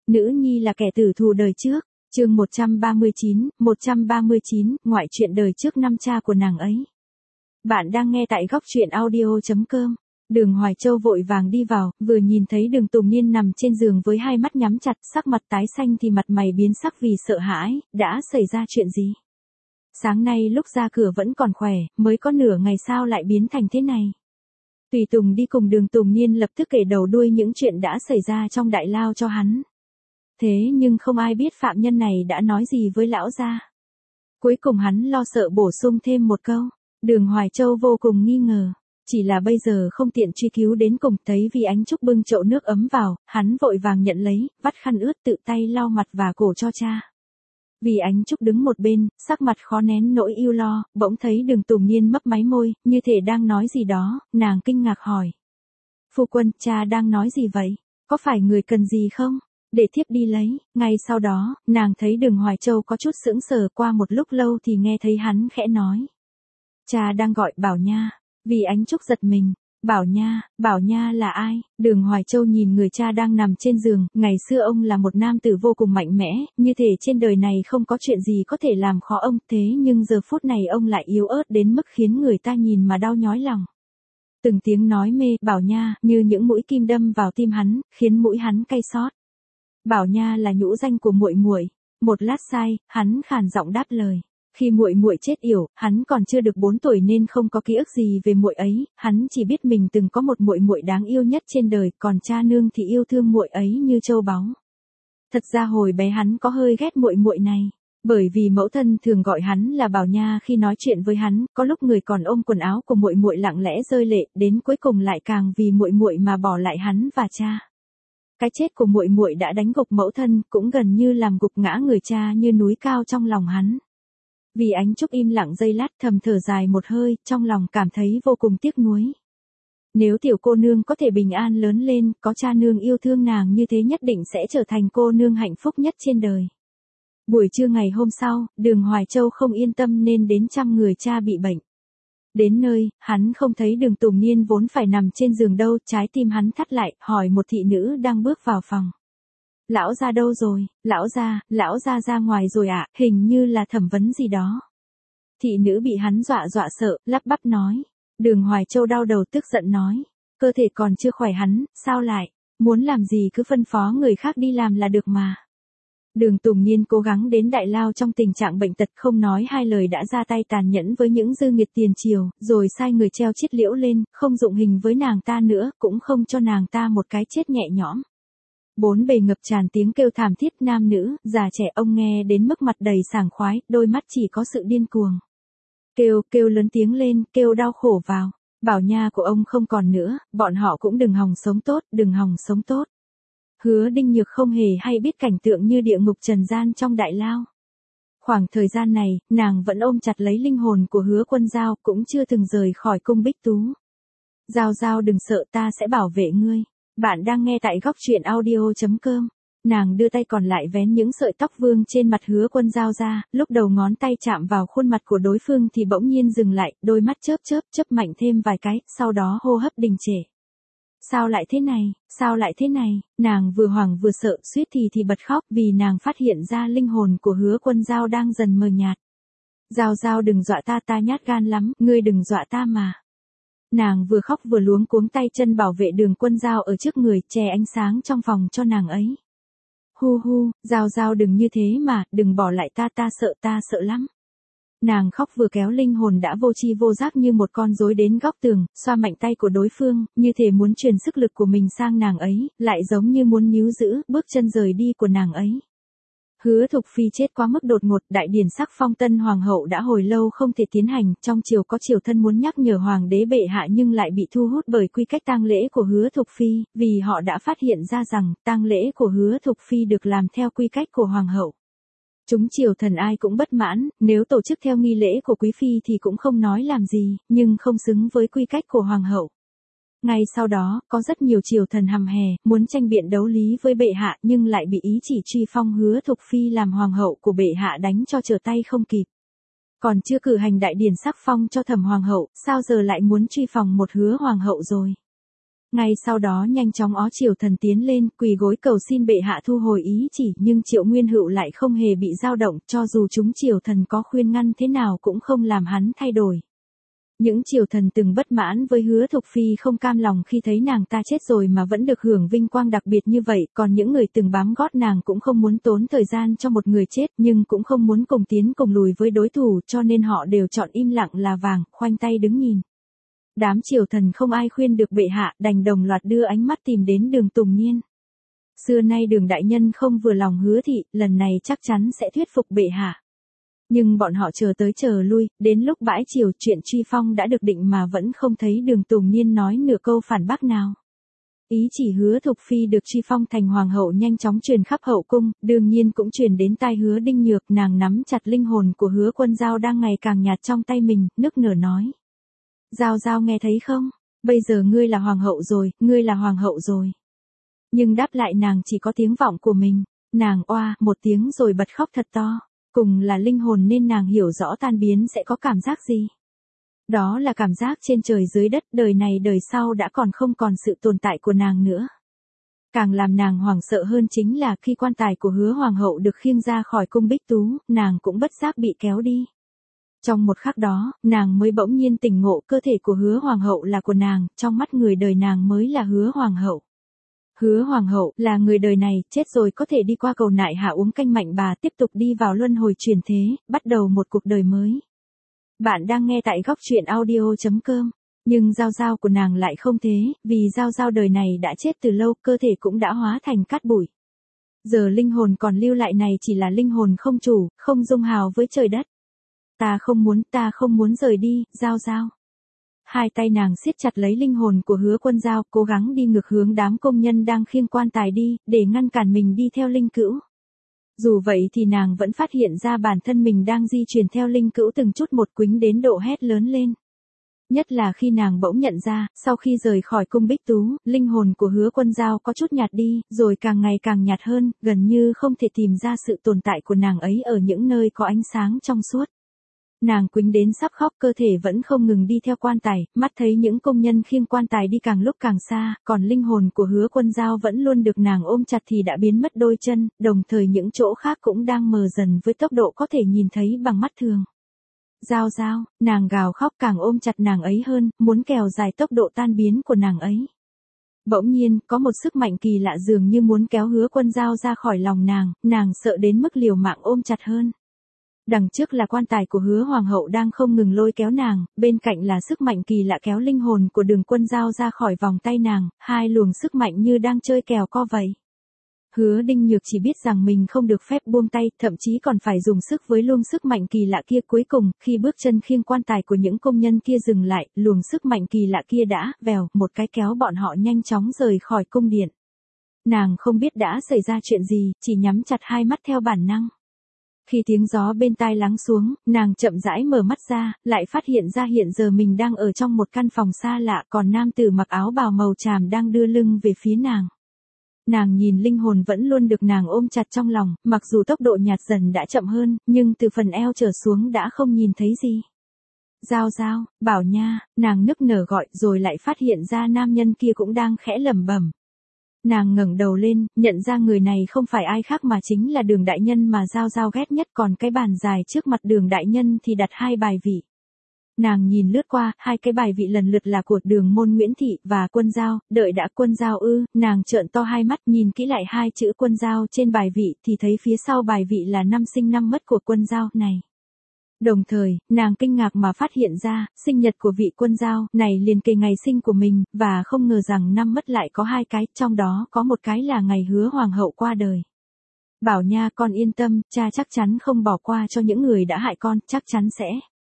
Nữ nhi là kẻ tử thù đời trước. Chương 139, ngoại truyện đời trước năm cha của nàng ấy. Bạn đang nghe tại góc truyện audio.com. Đường Hoài Châu vội vàng đi vào, vừa nhìn thấy Đường Tùng Niên nằm trên giường với hai mắt nhắm chặt, sắc mặt tái xanh thì mặt mày biến sắc vì sợ hãi, đã xảy ra chuyện gì? Sáng nay lúc ra cửa vẫn còn khỏe, mới có nửa ngày sao lại biến thành thế này? Tùy Tùng đi cùng Đường Tùng Niên lập tức kể đầu đuôi những chuyện đã xảy ra trong đại lao cho hắn. Thế nhưng không ai biết phạm nhân này đã nói gì với lão gia. Cuối cùng hắn lo sợ bổ sung thêm một câu. Đường Hoài Châu vô cùng nghi ngờ. Chỉ là bây giờ không tiện truy cứu đến cùng, thấy vì Ánh Trúc bưng chậu nước ấm vào, hắn vội vàng nhận lấy, vắt khăn ướt tự tay lau mặt và cổ cho cha. Vì Ánh Trúc đứng một bên, sắc mặt khó nén nỗi ưu lo, bỗng thấy Đường Tùng Niên mấp máy môi, như thể đang nói gì đó, nàng kinh ngạc hỏi. Phu quân, cha đang nói gì vậy? Có phải người cần gì không? Để thiếp đi lấy. Ngay sau đó, nàng thấy Đường Hoài Châu có chút sững sờ, qua một lúc lâu thì nghe thấy hắn khẽ nói. Cha đang gọi Bảo Nha. Vì Ánh Trúc giật mình. Bảo Nha là ai? Đường Hoài Châu nhìn người cha đang nằm trên giường, ngày xưa ông là một nam tử vô cùng mạnh mẽ, như thể trên đời này không có chuyện gì có thể làm khó ông, thế nhưng giờ phút này ông lại yếu ớt đến mức khiến người ta nhìn mà đau nhói lòng. Từng tiếng nói mê, Bảo Nha, như những mũi kim đâm vào tim hắn, khiến mũi hắn cay xót. Bảo Nha là nhũ danh của muội muội. Một lát sai, hắn khàn giọng đáp lời. Khi muội muội chết yểu, hắn còn chưa được 4 tuổi nên không có ký ức gì về muội ấy, hắn chỉ biết mình từng có một muội muội đáng yêu nhất trên đời, còn cha nương thì yêu thương muội ấy như châu báu. Thật ra hồi bé hắn có hơi ghét muội muội này, bởi vì mẫu thân thường gọi hắn là Bảo Nha khi nói chuyện với hắn, có lúc người còn ôm quần áo của muội muội lặng lẽ rơi lệ, đến cuối cùng lại càng vì muội muội mà bỏ lại hắn và cha. Cái chết của muội muội đã đánh gục mẫu thân, cũng gần như làm gục ngã người cha như núi cao trong lòng hắn. Vì Ánh Trúc im lặng giây lát, thầm thở dài một hơi, trong lòng cảm thấy vô cùng tiếc nuối. Nếu tiểu cô nương có thể bình an lớn lên, có cha nương yêu thương nàng như thế nhất định sẽ trở thành cô nương hạnh phúc nhất trên đời. Buổi trưa ngày hôm sau, Đường Hoài Châu không yên tâm nên đến chăm người cha bị bệnh. Đến nơi, hắn không thấy Đường Tùng Niên vốn phải nằm trên giường đâu, trái tim hắn thắt lại, hỏi một thị nữ đang bước vào phòng. Lão gia đâu rồi? Lão gia ra ngoài rồi ạ, hình như là thẩm vấn gì đó. Thị nữ bị hắn dọa sợ, lắp bắp nói. Đường Hoài Châu đau đầu tức giận nói. Cơ thể còn chưa khỏe hắn, sao lại? Muốn làm gì cứ phân phó người khác đi làm là được mà. Đường Tùng Niên cố gắng đến đại lao trong tình trạng bệnh tật, không nói hai lời đã ra tay tàn nhẫn với những dư nghiệt tiền triều, rồi sai người treo chiết liễu lên, không dụng hình với nàng ta nữa, cũng không cho nàng ta một cái chết nhẹ nhõm. Bốn bề ngập tràn tiếng kêu thảm thiết, nam nữ, già trẻ, ông nghe đến mức mặt đầy sảng khoái, đôi mắt chỉ có sự điên cuồng. Kêu lớn tiếng lên, kêu đau khổ vào. Bảo Nha của ông không còn nữa, bọn họ cũng đừng hòng sống tốt. Hứa Đinh Nhược không hề hay biết cảnh tượng như địa ngục trần gian trong đại lao. Khoảng thời gian này, nàng vẫn ôm chặt lấy linh hồn của Hứa Quân Giao, cũng chưa từng rời khỏi cung Bích Tú. Giao đừng sợ, ta sẽ bảo vệ ngươi. Bạn đang nghe tại góc truyện audio.com. Nàng đưa tay còn lại vén những sợi tóc vương trên mặt Hứa Quân Giao ra, lúc đầu ngón tay chạm vào khuôn mặt của đối phương thì bỗng nhiên dừng lại, đôi mắt chớp mạnh thêm vài cái, sau đó hô hấp đình trệ. Sao lại thế này, nàng vừa hoảng vừa sợ, suýt thì bật khóc vì nàng phát hiện ra linh hồn của Hứa Quân Giao đang dần mờ nhạt. Giao đừng dọa ta nhát gan lắm, ngươi đừng dọa ta mà. Nàng vừa khóc vừa luống cuống tay chân bảo vệ Đường Quân Giao ở trước người, che ánh sáng trong phòng cho nàng ấy. Hu, Giao đừng như thế mà, đừng bỏ lại ta sợ lắm. Nàng khóc vừa kéo linh hồn đã vô tri vô giác như một con rối đến góc tường, xoa mạnh tay của đối phương, như thể muốn truyền sức lực của mình sang nàng ấy, lại giống như muốn níu giữ bước chân rời đi của nàng ấy. Hứa Thục Phi chết quá mức đột ngột, đại điển sắc phong tân hoàng hậu đã hồi lâu không thể tiến hành, trong triều có triều thân muốn nhắc nhở hoàng đế bệ hạ nhưng lại bị thu hút bởi quy cách tang lễ của Hứa Thục Phi, vì họ đã phát hiện ra rằng tang lễ của Hứa Thục Phi được làm theo quy cách của hoàng hậu. Chúng triều thần ai cũng bất mãn, nếu tổ chức theo nghi lễ của quý phi thì cũng không nói làm gì, nhưng không xứng với quy cách của hoàng hậu. Ngay sau đó, có rất nhiều triều thần hầm hè, muốn tranh biện đấu lý với bệ hạ nhưng lại bị ý chỉ truy phong Hứa Thục Phi làm hoàng hậu của bệ hạ đánh cho trở tay không kịp. Còn chưa cử hành đại điển sắc phong cho Thẩm hoàng hậu, sao giờ lại muốn truy phong một Hứa hoàng hậu rồi? Ngay sau đó nhanh chóng Ó Triều Thần tiến lên, quỳ gối cầu xin bệ hạ thu hồi ý chỉ, nhưng Triệu Nguyên Hựu lại không hề bị dao động, cho dù chúng Triều Thần có khuyên ngăn thế nào cũng không làm hắn thay đổi. Những Triều Thần từng bất mãn với Hứa Thục Phi không cam lòng khi thấy nàng ta chết rồi mà vẫn được hưởng vinh quang đặc biệt như vậy, còn những người từng bám gót nàng cũng không muốn tốn thời gian cho một người chết, nhưng cũng không muốn cùng tiến cùng lùi với đối thủ, cho nên họ đều chọn im lặng là vàng, khoanh tay đứng nhìn. Đám Triều Thần không ai khuyên được bệ hạ, đành đồng loạt đưa ánh mắt tìm đến Đường Tùng Niên. Xưa nay Đường đại nhân không vừa lòng Hứa thị, lần này chắc chắn sẽ thuyết phục bệ hạ. Nhưng bọn họ chờ tới chờ lui, đến lúc bãi triều chuyện truy phong đã được định mà vẫn không thấy Đường Tùng Niên nói nửa câu phản bác nào. Ý chỉ Hứa Thục Phi được truy phong thành hoàng hậu nhanh chóng truyền khắp hậu cung, đương nhiên cũng truyền đến tai Hứa Đinh Nhược, nàng nắm chặt linh hồn của Hứa Quân Dao đang ngày càng nhạt trong tay mình, nức nở nói. Giao Giao nghe thấy không? Bây giờ ngươi là hoàng hậu rồi, ngươi là hoàng hậu rồi. Nhưng đáp lại nàng chỉ có tiếng vọng của mình, nàng oa một tiếng rồi bật khóc thật to. Cùng là linh hồn nên nàng hiểu rõ tan biến sẽ có cảm giác gì. Đó là cảm giác trên trời dưới đất, đời này đời sau đã không còn sự tồn tại của nàng nữa. Càng làm nàng hoảng sợ hơn chính là khi quan tài của Hứa hoàng hậu được khiêng ra khỏi cung Bích Tú, nàng cũng bất giác bị kéo đi. Trong một khắc đó, nàng mới bỗng nhiên tỉnh ngộ cơ thể của Hứa hoàng hậu là của nàng, trong mắt người đời nàng mới là Hứa hoàng hậu. Hứa hoàng hậu là người đời này, chết rồi có thể đi qua cầu nại hạ uống canh mạnh bà, tiếp tục đi vào luân hồi chuyển thế, bắt đầu một cuộc đời mới. Bạn đang nghe tại góc truyện audio.com. Nhưng Giao Giao của nàng lại không thế, vì Giao Giao đời này đã chết từ lâu, cơ thể cũng đã hóa thành cát bụi. Giờ linh hồn còn lưu lại này chỉ là linh hồn không chủ, không dung hào với trời đất. Ta không muốn rời đi, Giao Giao. Hai tay nàng siết chặt lấy linh hồn của Hứa Quân Dao, cố gắng đi ngược hướng đám công nhân đang khiêng quan tài đi, để ngăn cản mình đi theo linh cữu. Dù vậy thì nàng vẫn phát hiện ra bản thân mình đang di chuyển theo linh cữu từng chút một, quĩnh đến độ hét lớn lên. Nhất là khi nàng bỗng nhận ra, sau khi rời khỏi cung Bích Tú, linh hồn của Hứa Quân Dao có chút nhạt đi, rồi càng ngày càng nhạt hơn, gần như không thể tìm ra sự tồn tại của nàng ấy ở những nơi có ánh sáng trong suốt. Nàng quĩnh đến sắp khóc, cơ thể vẫn không ngừng đi theo quan tài, mắt thấy những công nhân khiêng quan tài đi càng lúc càng xa, còn linh hồn của Hứa Quân Dao vẫn luôn được nàng ôm chặt thì đã biến mất đôi chân, đồng thời những chỗ khác cũng đang mờ dần với tốc độ có thể nhìn thấy bằng mắt thường. Giao Giao, nàng gào khóc càng ôm chặt nàng ấy hơn, muốn kéo dài tốc độ tan biến của nàng ấy. Bỗng nhiên, có một sức mạnh kỳ lạ dường như muốn kéo Hứa Quân Dao ra khỏi lòng nàng sợ đến mức liều mạng ôm chặt hơn. Đằng trước là quan tài của Hứa hoàng hậu đang không ngừng lôi kéo nàng, bên cạnh là sức mạnh kỳ lạ kéo linh hồn của Đường Quân Dao ra khỏi vòng tay nàng, hai luồng sức mạnh như đang chơi kèo co vậy. Hứa Đinh Nhược chỉ biết rằng mình không được phép buông tay, thậm chí còn phải dùng sức với luồng sức mạnh kỳ lạ kia. Cuối cùng, khi bước chân khiêng quan tài của những công nhân kia dừng lại, luồng sức mạnh kỳ lạ kia đã, vèo, một cái kéo bọn họ nhanh chóng rời khỏi cung điện. Nàng không biết đã xảy ra chuyện gì, chỉ nhắm chặt hai mắt theo bản năng. Khi tiếng gió bên tai lắng xuống, nàng chậm rãi mở mắt ra, lại phát hiện ra hiện giờ mình đang ở trong một căn phòng xa lạ, còn nam tử mặc áo bào màu tràm đang đưa lưng về phía nàng. Nàng nhìn linh hồn vẫn luôn được nàng ôm chặt trong lòng, mặc dù tốc độ nhạt dần đã chậm hơn, nhưng từ phần eo trở xuống đã không nhìn thấy gì. Giao Giao, Bảo Nha, nàng nức nở gọi rồi lại phát hiện ra nam nhân kia cũng đang khẽ lẩm bẩm. Nàng ngẩng đầu lên, nhận ra người này không phải ai khác mà chính là Đường đại nhân mà Giao Giao ghét nhất, còn cái bàn dài trước mặt Đường đại nhân thì đặt hai bài vị. Nàng nhìn lướt qua, hai cái bài vị lần lượt là của Đường môn Nguyễn Thị và Quân Dao, đợi đã Quân Dao ư, nàng trợn to hai mắt nhìn kỹ lại hai chữ Quân Dao trên bài vị thì thấy phía sau bài vị là năm sinh năm mất của Quân Dao này. Đồng thời, nàng kinh ngạc mà phát hiện ra, sinh nhật của vị Quân Dao này liền kề ngày sinh của mình, và không ngờ rằng năm mất lại có hai cái, trong đó có một cái là ngày Hứa hoàng hậu qua đời. Bảo Nha, con yên tâm, cha chắc chắn không bỏ qua cho những người đã hại con, chắc chắn sẽ.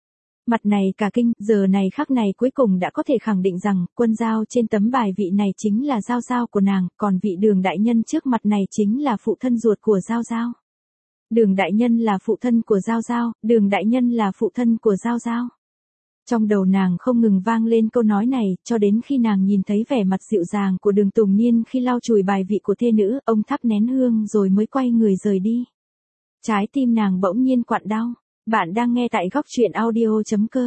Mặt này cả kinh, giờ này khắc này cuối cùng đã có thể khẳng định rằng, Quân Dao trên tấm bài vị này chính là Giao Giao của nàng, còn vị Đường đại nhân trước mặt này chính là phụ thân ruột của Giao Giao. Đường đại nhân là phụ thân của Giao Giao, Đường đại nhân là phụ thân của Giao Giao. Trong đầu nàng không ngừng vang lên câu nói này, cho đến khi nàng nhìn thấy vẻ mặt dịu dàng của Đường Tùng Niên khi lau chùi bài vị của thê nữ, ông thắp nén hương rồi mới quay người rời đi. Trái tim nàng bỗng nhiên quặn đau. Bạn đang nghe tại góc truyện audio.com.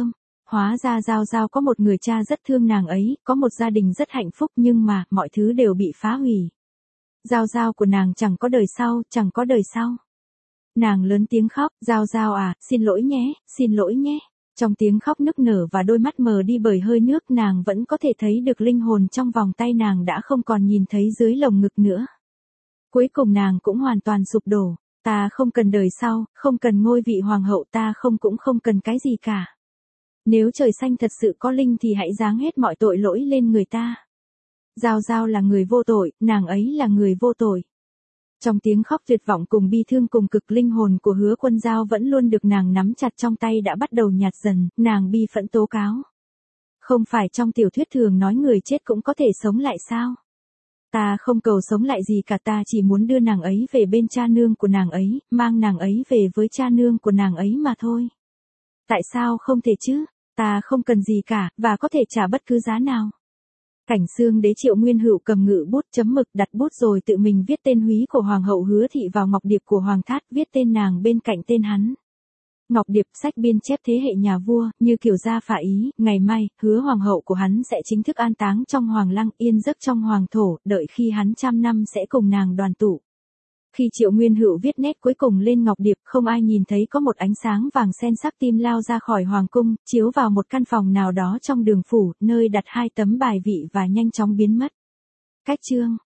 hóa ra Giao Giao có một người cha rất thương nàng ấy, có một gia đình rất hạnh phúc nhưng mà, mọi thứ đều bị phá hủy. Giao Giao của nàng chẳng có đời sau, chẳng có đời sau. Nàng lớn tiếng khóc, Giao Giao à, xin lỗi nhé, xin lỗi nhé. Trong tiếng khóc nức nở và đôi mắt mờ đi bởi hơi nước nàng vẫn có thể thấy được linh hồn trong vòng tay nàng đã không còn nhìn thấy dưới lồng ngực nữa. Cuối cùng nàng cũng hoàn toàn sụp đổ. Ta không cần đời sau, không cần ngôi vị hoàng hậu, ta cũng không cần cái gì cả. Nếu trời xanh thật sự có linh thì hãy giáng hết mọi tội lỗi lên người ta. Giao Giao là người vô tội, nàng ấy là người vô tội. Trong tiếng khóc tuyệt vọng cùng bi thương cùng cực, linh hồn của Hứa Quân Giao vẫn luôn được nàng nắm chặt trong tay đã bắt đầu nhạt dần, nàng bi phẫn tố cáo. Không phải trong tiểu thuyết thường nói người chết cũng có thể sống lại sao? Ta không cầu sống lại gì cả, ta chỉ muốn đưa nàng ấy về bên cha nương của nàng ấy, mang nàng ấy về với cha nương của nàng ấy mà thôi. Tại sao không thể chứ? Ta không cần gì cả, và có thể trả bất cứ giá nào. Cảnh Xương Đế Triệu Nguyên Hữu cầm ngự bút chấm mực đặt bút rồi tự mình viết tên húy của Hoàng hậu Hứa Thị vào ngọc điệp của Hoàng Thát, viết tên nàng bên cạnh tên hắn. Ngọc điệp sách biên chép thế hệ nhà vua, như kiểu gia phả ý, ngày mai, Hứa hoàng hậu của hắn sẽ chính thức an táng trong hoàng lăng, yên giấc trong hoàng thổ, đợi khi hắn 100 năm sẽ cùng nàng đoàn tụ. Khi Triệu Nguyên Hữu viết nét cuối cùng lên ngọc điệp, không ai nhìn thấy có một ánh sáng vàng sen sắc tim lao ra khỏi hoàng cung, chiếu vào một căn phòng nào đó trong đường phủ, nơi đặt 2 tấm bài vị và nhanh chóng biến mất. Cách chương